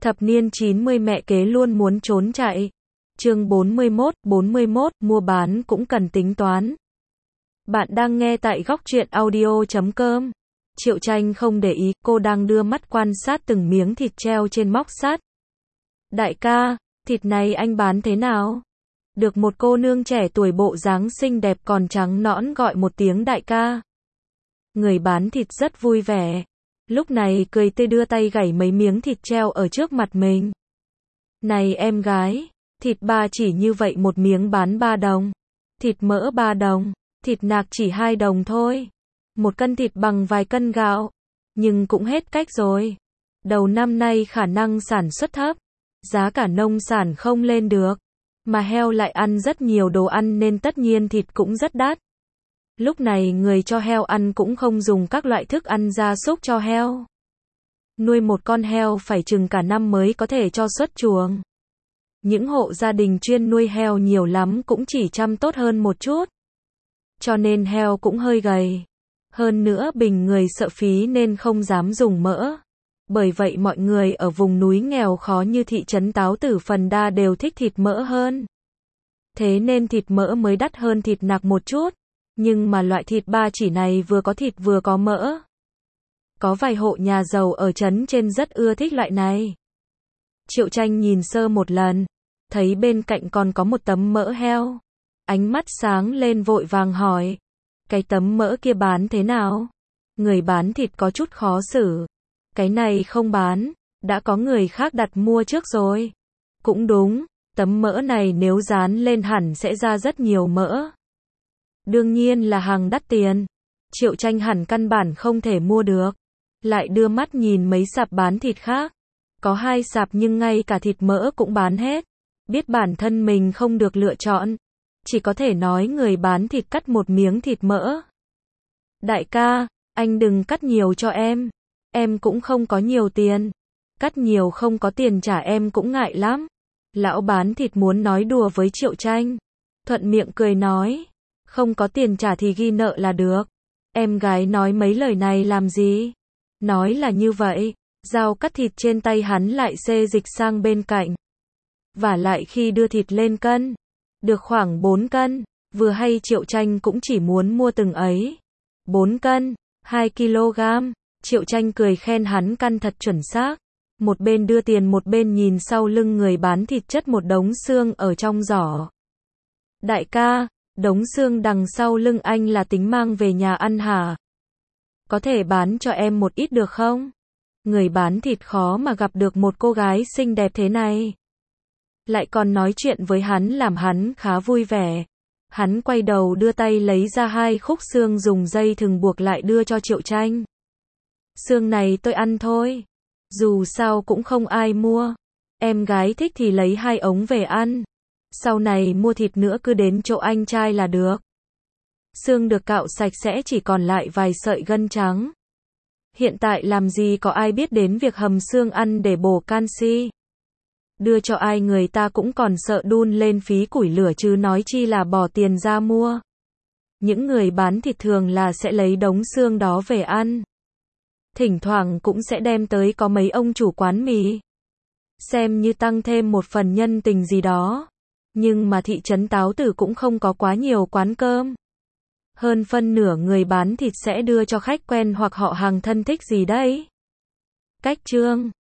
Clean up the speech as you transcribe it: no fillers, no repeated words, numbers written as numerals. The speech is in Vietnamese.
Thập niên 90 mẹ kế luôn muốn trốn chạy. Chương 41, mua bán cũng cần tính toán. Bạn đang nghe tại góc truyện audio.com. Triệu Tranh không để ý, cô đang đưa mắt quan sát từng miếng thịt treo trên móc sắt. Đại ca, thịt này anh bán thế nào? Được một cô nương trẻ tuổi bộ dáng xinh đẹp còn trắng nõn gọi một tiếng đại ca. Người bán thịt rất vui vẻ. Lúc này cười tươi đưa tay gảy mấy miếng thịt treo ở trước mặt mình. Này em gái, thịt ba chỉ như vậy một miếng bán 3 đồng. Thịt mỡ 3 đồng, thịt nạc chỉ 2 đồng thôi. Một cân thịt bằng vài cân gạo. Nhưng cũng hết cách rồi. Đầu năm nay khả năng sản xuất thấp. Giá cả nông sản không lên được. Mà heo lại ăn rất nhiều đồ ăn nên tất nhiên thịt cũng rất đắt. Lúc này người cho heo ăn cũng không dùng các loại thức ăn gia súc cho heo. Nuôi một con heo phải chừng cả năm mới có thể cho xuất chuồng. Những hộ gia đình chuyên nuôi heo nhiều lắm cũng chỉ chăm tốt hơn một chút. Cho nên heo cũng hơi gầy. Hơn nữa bình người sợ phí nên không dám dùng mỡ. Bởi vậy mọi người ở vùng núi nghèo khó như thị trấn Táo Tử phần đa đều thích thịt mỡ hơn. Thế nên thịt mỡ mới đắt hơn thịt nạc một chút. Nhưng mà loại thịt ba chỉ này vừa có thịt vừa có mỡ. Có vài hộ nhà giàu ở trấn trên rất ưa thích loại này. Triệu Tranh nhìn sơ một lần, thấy bên cạnh còn có một tấm mỡ heo. Ánh mắt sáng lên vội vàng hỏi. Cái tấm mỡ kia bán thế nào? Người bán thịt có chút khó xử. Cái này không bán, đã có người khác đặt mua trước rồi. Cũng đúng, tấm mỡ này nếu dán lên hẳn sẽ ra rất nhiều mỡ. Đương nhiên là hàng đắt tiền. Triệu Tranh hẳn căn bản không thể mua được. Lại đưa mắt nhìn mấy sạp bán thịt khác. Có 2 sạp nhưng ngay cả thịt mỡ cũng bán hết. Biết bản thân mình không được lựa chọn. Chỉ có thể nói người bán thịt cắt một miếng thịt mỡ. Đại ca, anh đừng cắt nhiều cho em. Em cũng không có nhiều tiền. Cắt nhiều không có tiền trả em cũng ngại lắm. Lão bán thịt muốn nói đùa với Triệu Tranh. Thuận miệng cười nói. Không có tiền trả thì ghi nợ là được. Em gái nói mấy lời này làm gì? Nói là như vậy, dao cắt thịt trên tay hắn lại xê dịch sang bên cạnh. Và lại khi đưa thịt lên cân, được khoảng 4 cân, vừa hay Triệu Tranh cũng chỉ muốn mua từng ấy. 4 cân, 2 kg, Triệu Tranh cười khen hắn căn thật chuẩn xác. Một bên đưa tiền một bên nhìn sau lưng người bán thịt chất một đống xương ở trong giỏ. Đại ca, đống xương đằng sau lưng anh là tính mang về nhà ăn hả? Có thể bán cho em một ít được không? Người bán thịt khó mà gặp được một cô gái xinh đẹp thế này. Lại còn nói chuyện với hắn làm hắn khá vui vẻ. Hắn quay đầu đưa tay lấy ra 2 khúc xương dùng dây thừng buộc lại đưa cho Triệu Tranh. Xương này tôi ăn thôi. Dù sao cũng không ai mua. Em gái thích thì lấy 2 ống về ăn. Sau này mua thịt nữa cứ đến chỗ anh trai là được. Xương được cạo sạch sẽ chỉ còn lại vài sợi gân trắng. Hiện tại làm gì có ai biết đến việc hầm xương ăn để bổ canxi. Đưa cho ai người ta cũng còn sợ đun lên phí củi lửa chứ nói chi là bỏ tiền ra mua. Những người bán thịt thường là sẽ lấy đống xương đó về ăn. Thỉnh thoảng cũng sẽ đem tới có mấy ông chủ quán mì. Xem như tăng thêm một phần nhân tình gì đó. Nhưng mà thị trấn Táo Tử cũng không có quá nhiều quán cơm. Hơn phân nửa người bán thịt sẽ đưa cho khách quen hoặc họ hàng thân thích gì đấy. Cách chương